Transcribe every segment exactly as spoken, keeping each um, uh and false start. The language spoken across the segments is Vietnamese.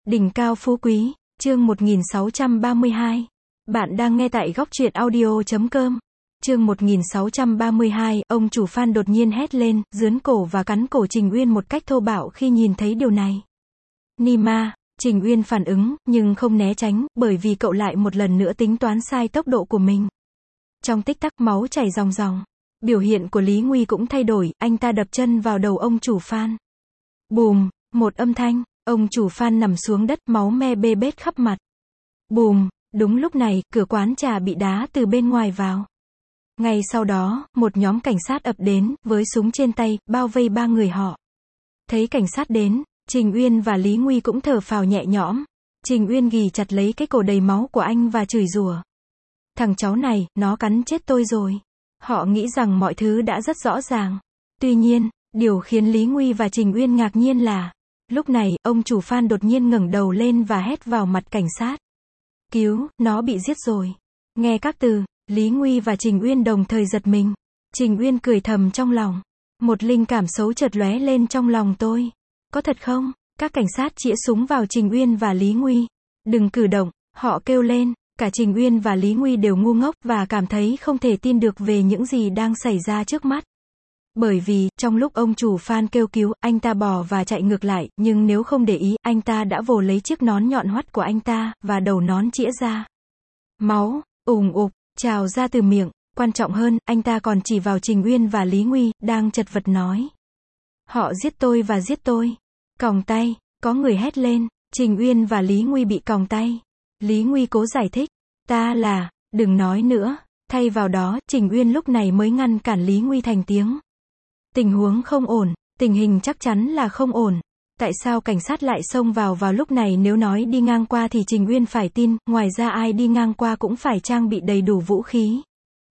Đỉnh cao phú quý, chương một nghìn sáu trăm ba mươi hai. Bạn đang nghe tại góc truyện audio chấm com. Chương một nghìn sáu trăm ba mươi hai, ông chủ Phan đột nhiên hét lên, giướn cổ và cắn cổ Trình Uyên một cách thô bạo khi nhìn thấy điều này. Nima, Trình Uyên phản ứng, nhưng không né tránh, bởi vì cậu lại một lần nữa tính toán sai tốc độ của mình. Trong tích tắc máu chảy ròng ròng. Biểu hiện của Lý Nguy cũng thay đổi, anh ta đập chân vào đầu ông chủ Phan. Bùm, một âm thanh, ông chủ Phan nằm xuống đất, máu me bê bết khắp mặt. Bùm, đúng lúc này, cửa quán trà bị đá từ bên ngoài vào. Ngay sau đó, một nhóm cảnh sát ập đến, với súng trên tay, bao vây ba người họ. Thấy cảnh sát đến, Trình Uyên và Lý Nguy cũng thở phào nhẹ nhõm. Trình Uyên ghì chặt lấy cái cổ đầy máu của anh và chửi rủa. Thằng cháu này, nó cắn chết tôi rồi. Họ nghĩ rằng mọi thứ đã rất rõ ràng. Tuy nhiên, điều khiến Lý Nguy và Trình Uyên ngạc nhiên là, lúc này, ông chủ Phan đột nhiên ngẩng đầu lên và hét vào mặt cảnh sát. Cứu, nó bị giết rồi. Nghe các từ, Lý Nguy và Trình Uyên đồng thời giật mình. Trình Uyên cười thầm trong lòng. Một linh cảm xấu chợt lóe lên trong lòng tôi. Có thật không? Các cảnh sát chĩa súng vào Trình Uyên và Lý Nguy. Đừng cử động, họ kêu lên. Cả Trình Uyên và Lý Nguy đều ngu ngốc và cảm thấy không thể tin được về những gì đang xảy ra trước mắt. Bởi vì, trong lúc ông chủ Phan kêu cứu, anh ta bò và chạy ngược lại, nhưng nếu không để ý, anh ta đã vồ lấy chiếc nón nhọn hoắt của anh ta, và đầu nón chĩa ra. Máu, ùn ục, trào ra từ miệng. Quan trọng hơn, anh ta còn chỉ vào Trình Uyên và Lý Nguy, đang chật vật nói. Họ giết tôi và giết tôi. Còng tay, có người hét lên. Trình Uyên và Lý Nguy bị còng tay. Lý Nguy cố giải thích. Ta là, đừng nói nữa. Thay vào đó, Trình Uyên lúc này mới ngăn cản Lý Nguy thành tiếng. Tình huống không ổn, tình hình chắc chắn là không ổn. Tại sao cảnh sát lại xông vào vào lúc này? Nếu nói đi ngang qua thì Trình Uyên phải tin, ngoài ra ai đi ngang qua cũng phải trang bị đầy đủ vũ khí.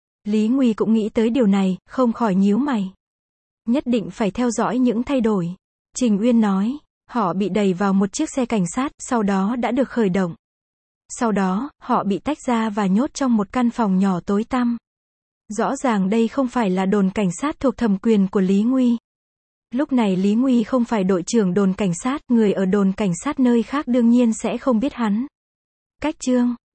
Lý Nguy cũng nghĩ tới điều này, không khỏi nhíu mày. Nhất định phải theo dõi những thay đổi. Trình Uyên nói, họ bị đẩy vào một chiếc xe cảnh sát, sau đó đã được khởi động. Sau đó, họ bị tách ra và nhốt trong một căn phòng nhỏ tối tăm. Rõ ràng đây không phải là đồn cảnh sát thuộc thẩm quyền của Lý Nguy. Lúc này Lý Nguy không phải đội trưởng đồn cảnh sát, người ở đồn cảnh sát nơi khác đương nhiên sẽ không biết hắn. Cách chương